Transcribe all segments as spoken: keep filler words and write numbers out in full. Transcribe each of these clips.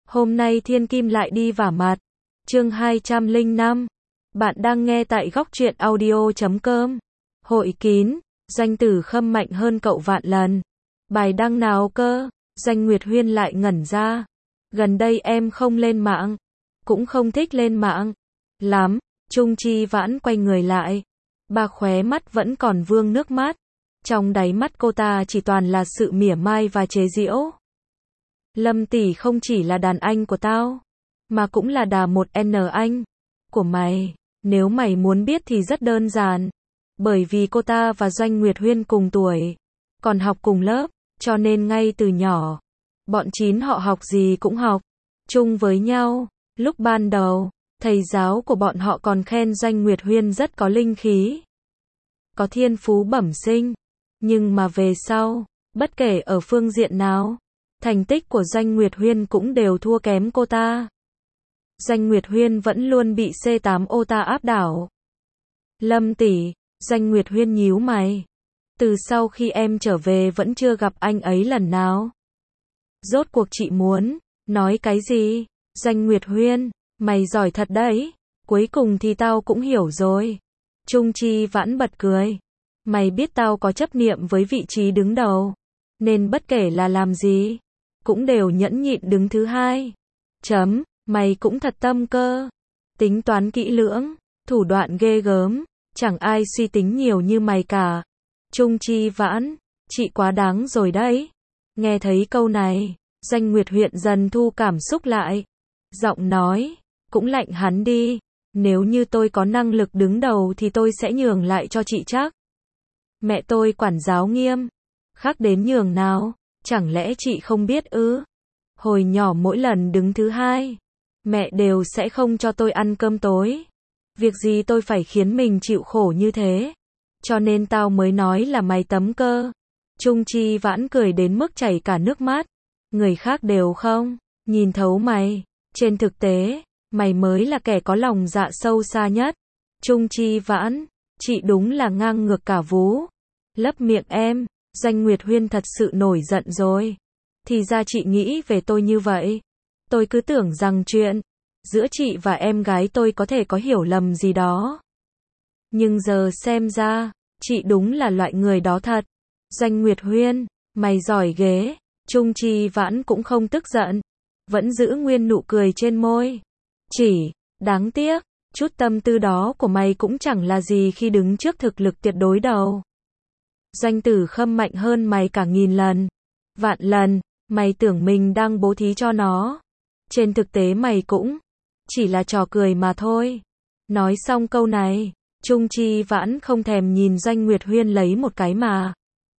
Hôm nay thiên kim lại đi vả mặt. Chương hai trăm lẻ năm. Bạn đang nghe tại góc truyện audio chấm com. Hội kín, Doanh Tử Khâm mạnh hơn cậu vạn lần. Bài đăng nào cơ? Doanh Nguyệt Huyên lại ngẩn ra. Gần đây em không lên mạng, cũng không thích lên mạng lắm. Trung Chi Vãn quay người lại. Ba khóe mắt vẫn còn vương nước mắt. Trong đáy mắt cô ta chỉ toàn là sự mỉa mai và chế giễu. Lâm tỷ không chỉ là đàn anh của tao, mà cũng là đà một N anh của mày. Nếu mày muốn biết thì rất đơn giản. Bởi vì cô ta và Doanh Nguyệt Huyên cùng tuổi, còn học cùng lớp, cho nên ngay từ nhỏ, bọn chín họ học gì cũng học chung với nhau. Lúc ban đầu, thầy giáo của bọn họ còn khen Doanh Nguyệt Huyên rất có linh khí, có thiên phú bẩm sinh. Nhưng mà về sau, bất kể ở phương diện nào, thành tích của Doanh Nguyệt Huyên cũng đều thua kém cô ta. Doanh Nguyệt Huyên vẫn luôn bị C tám ô ta áp đảo. Lâm tỷ, Doanh Nguyệt Huyên nhíu mày. Từ sau khi em trở về vẫn chưa gặp anh ấy lần nào. Rốt cuộc chị muốn nói cái gì? Doanh Nguyệt Huyên, mày giỏi thật đấy. Cuối cùng thì tao cũng hiểu rồi. Trung Chi Vãn bật cười. Mày biết tao có chấp niệm với vị trí đứng đầu, nên bất kể là làm gì, cũng đều nhẫn nhịn đứng thứ hai. Chấm, mày cũng thật tâm cơ. Tính toán kỹ lưỡng, thủ đoạn ghê gớm, chẳng ai suy tính nhiều như mày cả. Trung Chi Vãn, chị quá đáng rồi đấy. Nghe thấy câu này, Doanh Nguyệt Huyên dần thu cảm xúc lại. Giọng nói, cũng lạnh hắn đi. Nếu như tôi có năng lực đứng đầu thì tôi sẽ nhường lại cho chị chắc. Mẹ tôi quản giáo nghiêm, khác đến nhường nào, chẳng lẽ chị không biết ư? Hồi nhỏ mỗi lần đứng thứ hai, mẹ đều sẽ không cho tôi ăn cơm tối. Việc gì tôi phải khiến mình chịu khổ như thế? Cho nên tao mới nói là mày tấm cơ. Trung Chi Vãn cười đến mức chảy cả nước mắt. Người khác đều không nhìn thấu mày. Trên thực tế, mày mới là kẻ có lòng dạ sâu xa nhất. Trung Chi Vãn, chị đúng là ngang ngược cả vú. Lấp miệng em. Doanh Nguyệt Huyên thật sự nổi giận rồi. Thì ra chị nghĩ về tôi như vậy. Tôi cứ tưởng rằng chuyện giữa chị và em gái tôi có thể có hiểu lầm gì đó. Nhưng giờ xem ra, chị đúng là loại người đó thật. Doanh Nguyệt Huyên, mày giỏi ghê. Trung Chi Vãn cũng không tức giận, vẫn giữ nguyên nụ cười trên môi. Chỉ, đáng tiếc, chút tâm tư đó của mày cũng chẳng là gì khi đứng trước thực lực tuyệt đối đâu. Doanh Tử Khâm mạnh hơn mày cả nghìn lần, vạn lần. Mày tưởng mình đang bố thí cho nó. Trên thực tế mày cũng chỉ là trò cười mà thôi. Nói xong câu này, Trung Chi Vãn không thèm nhìn Doanh Nguyệt Huyên lấy một cái mà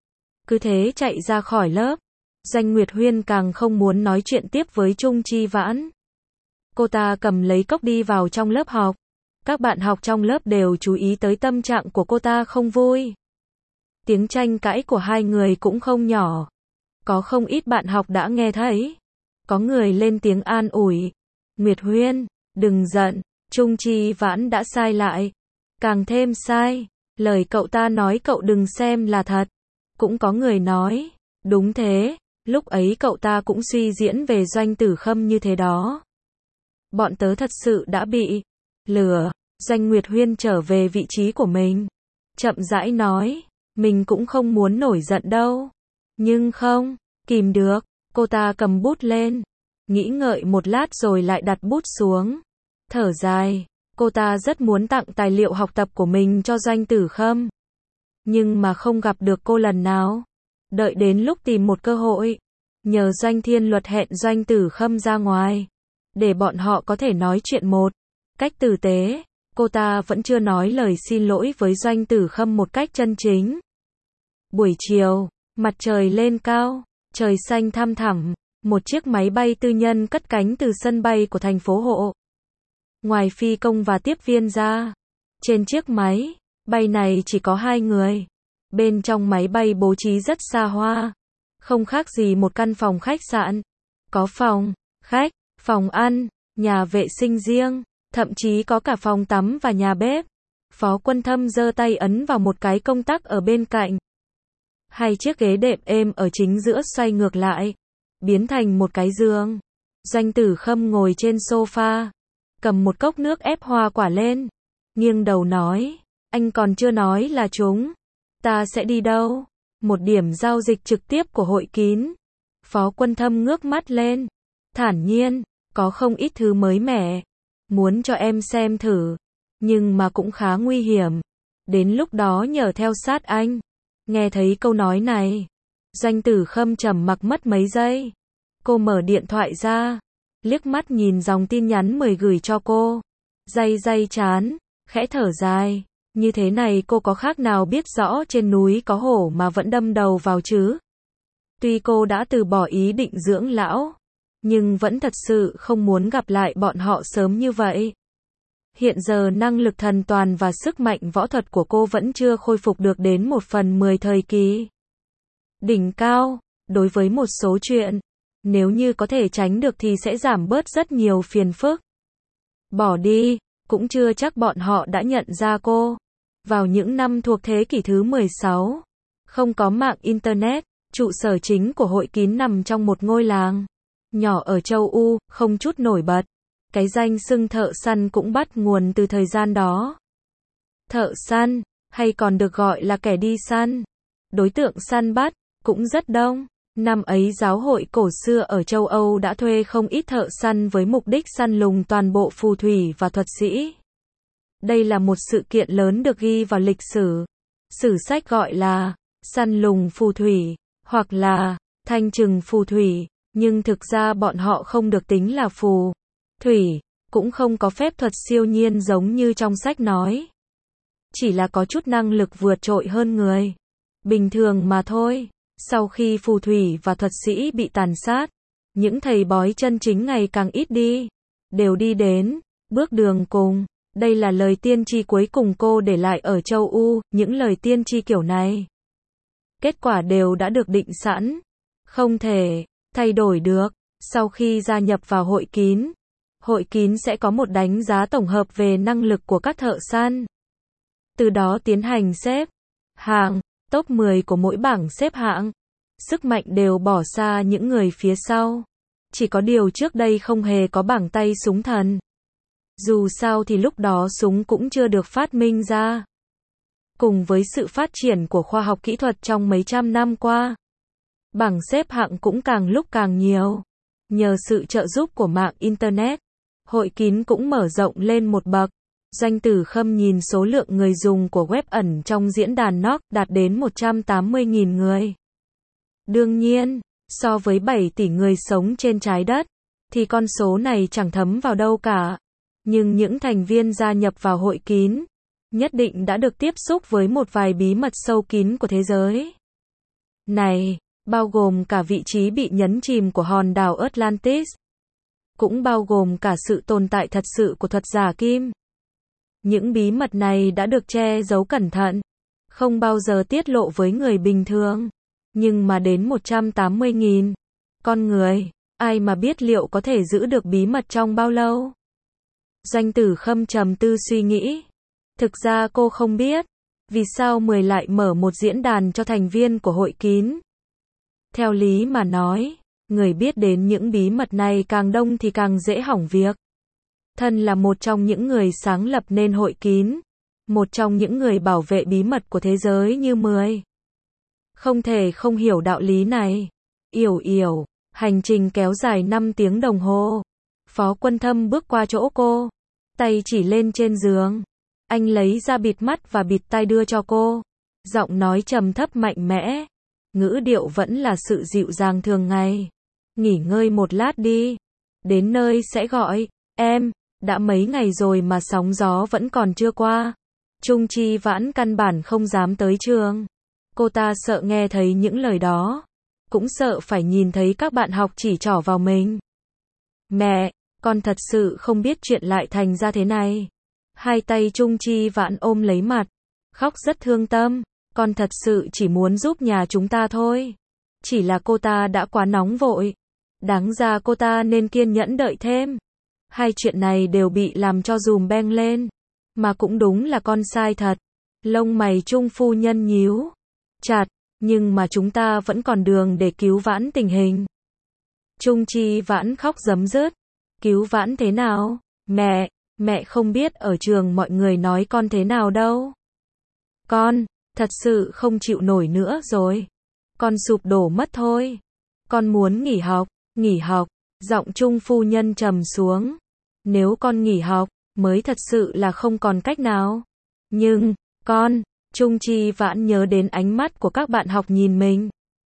cứ thế chạy ra khỏi lớp. Doanh Nguyệt Huyên càng không muốn nói chuyện tiếp với Trung Chi Vãn. Cô ta cầm lấy cốc đi vào trong lớp học. Các bạn học trong lớp đều chú ý tới tâm trạng của cô ta không vui. Tiếng tranh cãi của hai người cũng không nhỏ. Có không ít bạn học đã nghe thấy. Có người lên tiếng an ủi. Nguyệt Huyên, đừng giận, Trung Chi Vãn đã sai lại. Càng thêm sai, lời cậu ta nói cậu đừng xem là thật. Cũng có người nói, đúng thế, lúc ấy cậu ta cũng suy diễn về Doanh Tử Khâm như thế đó. Bọn tớ thật sự đã bị lừa. Doanh Nguyệt Huyên trở về vị trí của mình, chậm rãi nói, mình cũng không muốn nổi giận đâu. Nhưng không kìm được, cô ta cầm bút lên, nghĩ ngợi một lát rồi lại đặt bút xuống. Thở dài, cô ta rất muốn tặng tài liệu học tập của mình cho Doanh Tử Khâm. Nhưng mà không gặp được cô lần nào. Đợi đến lúc tìm một cơ hội, nhờ Doanh Thiên Luật hẹn Doanh Tử Khâm ra ngoài, để bọn họ có thể nói chuyện một cách tử tế. Cô ta vẫn chưa nói lời xin lỗi với Doanh Tử Khâm một cách chân chính. Buổi chiều, mặt trời lên cao, trời xanh thăm thẳm, một chiếc máy bay tư nhân cất cánh từ sân bay của thành phố Hộ. Ngoài phi công và tiếp viên ra, trên chiếc máy bay này chỉ có hai người. Bên trong máy bay bố trí rất xa hoa, không khác gì một căn phòng khách sạn. Có phòng khách, phòng ăn, nhà vệ sinh riêng, thậm chí có cả phòng tắm và nhà bếp. Phó Quân Thâm giơ tay ấn vào một cái công tắc ở bên cạnh. Hai chiếc ghế đệm êm ở chính giữa xoay ngược lại, biến thành một cái giường. Doanh Tử Khâm ngồi trên sofa, cầm một cốc nước ép hoa quả lên, nghiêng đầu nói, anh còn chưa nói là chúng ta sẽ đi đâu? Một điểm giao dịch trực tiếp của Hội Kín. Phó Quân Thâm ngước mắt lên, thản nhiên, có không ít thứ mới mẻ, muốn cho em xem thử, nhưng mà cũng khá nguy hiểm. Đến lúc đó nhờ theo sát anh. Nghe thấy câu nói này, Doanh Tử Khâm trầm mặc mất mấy giây. Cô mở điện thoại ra, liếc mắt nhìn dòng tin nhắn mời gửi cho cô. Day day chán, khẽ thở dài. Như thế này cô có khác nào biết rõ trên núi có hổ mà vẫn đâm đầu vào chứ? Tuy cô đã từ bỏ ý định dưỡng lão, nhưng vẫn thật sự không muốn gặp lại bọn họ sớm như vậy. Hiện giờ năng lực thần toàn và sức mạnh võ thuật của cô vẫn chưa khôi phục được đến một phần mười thời kỳ đỉnh cao. Đối với một số chuyện, nếu như có thể tránh được thì sẽ giảm bớt rất nhiều phiền phức. Bỏ đi, cũng chưa chắc bọn họ đã nhận ra cô. Vào những năm thuộc thế kỷ thứ mười sáu, không có mạng Internet, trụ sở chính của Hội Kín nằm trong một ngôi làng nhỏ ở châu U, không chút nổi bật. Cái danh xưng thợ săn cũng bắt nguồn từ thời gian đó. Thợ săn, hay còn được gọi là kẻ đi săn, đối tượng săn bắt, cũng rất đông. Năm ấy giáo hội cổ xưa ở châu Âu đã thuê không ít thợ săn với mục đích săn lùng toàn bộ phù thủy và thuật sĩ. Đây là một sự kiện lớn được ghi vào lịch sử. Sử sách gọi là săn lùng phù thủy, hoặc là thanh trừng phù thủy, nhưng thực ra bọn họ không được tính là phù thủy, cũng không có phép thuật siêu nhiên giống như trong sách nói. Chỉ là có chút năng lực vượt trội hơn người bình thường mà thôi. Sau khi phù thủy và thuật sĩ bị tàn sát, những thầy bói chân chính ngày càng ít đi, đều đi đến bước đường cùng. Đây là lời tiên tri cuối cùng cô để lại ở châu U, những lời tiên tri kiểu này. Kết quả đều đã được định sẵn, không thể thay đổi được. Sau khi gia nhập vào Hội Kín, Hội Kín sẽ có một đánh giá tổng hợp về năng lực của các thợ săn. Từ đó tiến hành xếp hạng, top mười của mỗi bảng xếp hạng. Sức mạnh đều bỏ xa những người phía sau. Chỉ có điều trước đây không hề có bảng tay súng thần. Dù sao thì lúc đó súng cũng chưa được phát minh ra. Cùng với sự phát triển của khoa học kỹ thuật trong mấy trăm năm qua, bảng xếp hạng cũng càng lúc càng nhiều. Nhờ sự trợ giúp của mạng Internet, Hội Kín cũng mở rộng lên một bậc. Doanh Tử Khâm nhìn số lượng người dùng của web ẩn trong diễn đàn Nock đạt đến một trăm tám mươi nghìn người. Đương nhiên, so với bảy tỷ người sống trên trái đất, thì con số này chẳng thấm vào đâu cả. Nhưng những thành viên gia nhập vào Hội Kín, nhất định đã được tiếp xúc với một vài bí mật sâu kín của thế giới này, bao gồm cả vị trí bị nhấn chìm của hòn đảo Atlantis, cũng bao gồm cả sự tồn tại thật sự của thuật giả kim. Những bí mật này đã được che giấu cẩn thận, không bao giờ tiết lộ với người bình thường. Nhưng mà đến một trăm tám mươi nghìn con người, ai mà biết liệu có thể giữ được bí mật trong bao lâu? Doanh Tử Khâm trầm tư suy nghĩ. Thực ra cô không biết, vì sao mười lại mở một diễn đàn cho thành viên của Hội Kín. Theo lý mà nói, người biết đến những bí mật này càng đông thì càng dễ hỏng việc. Thân là một trong những người sáng lập nên Hội Kín, một trong những người bảo vệ bí mật của thế giới như mười. Không thể không hiểu đạo lý này. Yểu yểu, hành trình kéo dài năm tiếng đồng hồ. Phó Quân Thâm bước qua chỗ cô, tay chỉ lên trên giường. Anh lấy ra bịt mắt và bịt tai đưa cho cô. Giọng nói trầm thấp mạnh mẽ. Ngữ điệu vẫn là sự dịu dàng thường ngày. Nghỉ ngơi một lát đi. Đến nơi sẽ gọi. Em, đã mấy ngày rồi mà sóng gió vẫn còn chưa qua. Trung Chi Vãn căn bản không dám tới trường. Cô ta sợ nghe thấy những lời đó. Cũng sợ phải nhìn thấy các bạn học chỉ trỏ vào mình. Mẹ, con thật sự không biết chuyện lại thành ra thế này. Hai tay Trung Chi Vãn ôm lấy mặt. Khóc rất thương tâm. Con thật sự chỉ muốn giúp nhà chúng ta thôi. Chỉ là cô ta đã quá nóng vội. Đáng ra cô ta nên kiên nhẫn đợi thêm. Hai chuyện này đều bị làm cho dùm beng lên. Mà cũng đúng là con sai thật. Lông mày Trung phu nhân nhíu chặt, nhưng mà chúng ta vẫn còn đường để cứu vãn tình hình. Trung Chi Vãn khóc rấm rứt. Cứu Vãn thế nào? Mẹ, mẹ không biết ở trường mọi người nói con thế nào đâu. Con, thật sự không chịu nổi nữa rồi. Con sụp đổ mất thôi. Con muốn nghỉ học, nghỉ học. Giọng Trung phu nhân trầm xuống. Nếu con nghỉ học, mới thật sự là không còn cách nào. Nhưng, con, Trung Chi Vãn nhớ đến ánh mắt của các bạn học nhìn mình.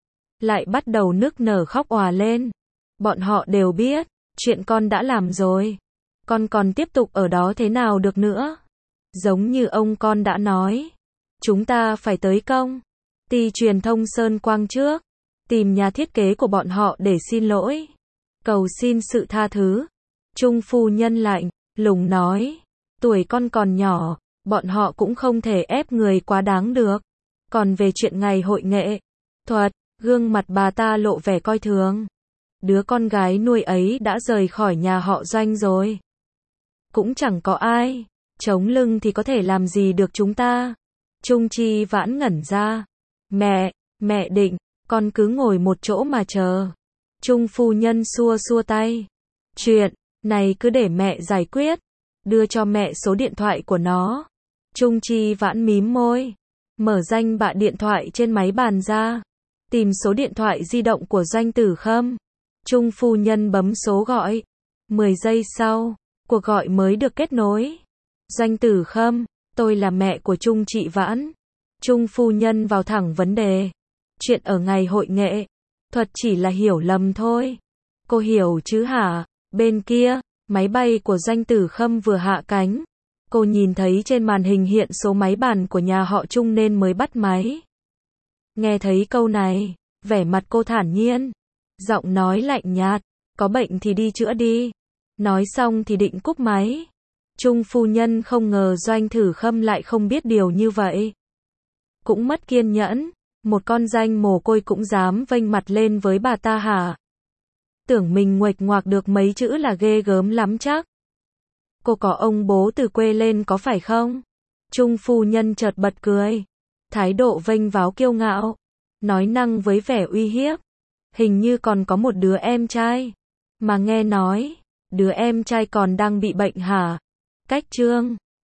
Lại bắt đầu nức nở khóc òa lên. Bọn họ đều biết, chuyện con đã làm rồi. Con còn tiếp tục ở đó thế nào được nữa. Giống như ông con đã nói. Chúng ta phải tới công ty truyền thông Sơn Quang trước. Tìm nhà thiết kế của bọn họ để xin lỗi. Cầu xin sự tha thứ. Trung phu nhân lạnh, lùng nói. Tuổi con còn nhỏ, bọn họ cũng không thể ép người quá đáng được. Còn về chuyện ngày hội nghệ thuật, gương mặt bà ta lộ vẻ coi thường. Đứa con gái nuôi ấy đã rời khỏi nhà họ Doanh rồi. Cũng chẳng có ai chống lưng thì có thể làm gì được chúng ta. Trung Chi Vãn ngẩn ra. Mẹ, mẹ định, con cứ ngồi một chỗ mà chờ. Trung phu nhân xua xua tay. Chuyện này cứ để mẹ giải quyết. Đưa cho mẹ số điện thoại của nó. Trung Chi Vãn mím môi. Mở danh bạ điện thoại trên máy bàn ra. Tìm số điện thoại di động của Doanh Tử Khâm. Trung phu nhân bấm số gọi. mười giây sau, cuộc gọi mới được kết nối. Doanh Tử Khâm, tôi là mẹ của Trung Chị Vãn. Trung phu nhân vào thẳng vấn đề. Chuyện ở ngày hội nghệ thuật chỉ là hiểu lầm thôi. Cô hiểu chứ hả? Bên kia, máy bay của Doanh Tử Khâm vừa hạ cánh. Cô nhìn thấy trên màn hình hiện số máy bàn của nhà họ Trung nên mới bắt máy. Nghe thấy câu này, vẻ mặt cô thản nhiên. Giọng nói lạnh nhạt, có bệnh thì đi chữa đi. Nói xong thì định cúp máy. Trung phu nhân không ngờ Doanh Tử Khâm lại không biết điều như vậy. Cũng mất kiên nhẫn, một con danh mồ côi cũng dám vênh mặt lên với bà ta hả? Tưởng mình nguệch ngoạc được mấy chữ là ghê gớm lắm chắc. Cô có ông bố từ quê lên có phải không? Trung phu nhân chợt bật cười. Thái độ vênh váo kiêu ngạo. Nói năng với vẻ uy hiếp. Hình như còn có một đứa em trai. Mà nghe nói, đứa em trai còn đang bị bệnh hả? Cách chương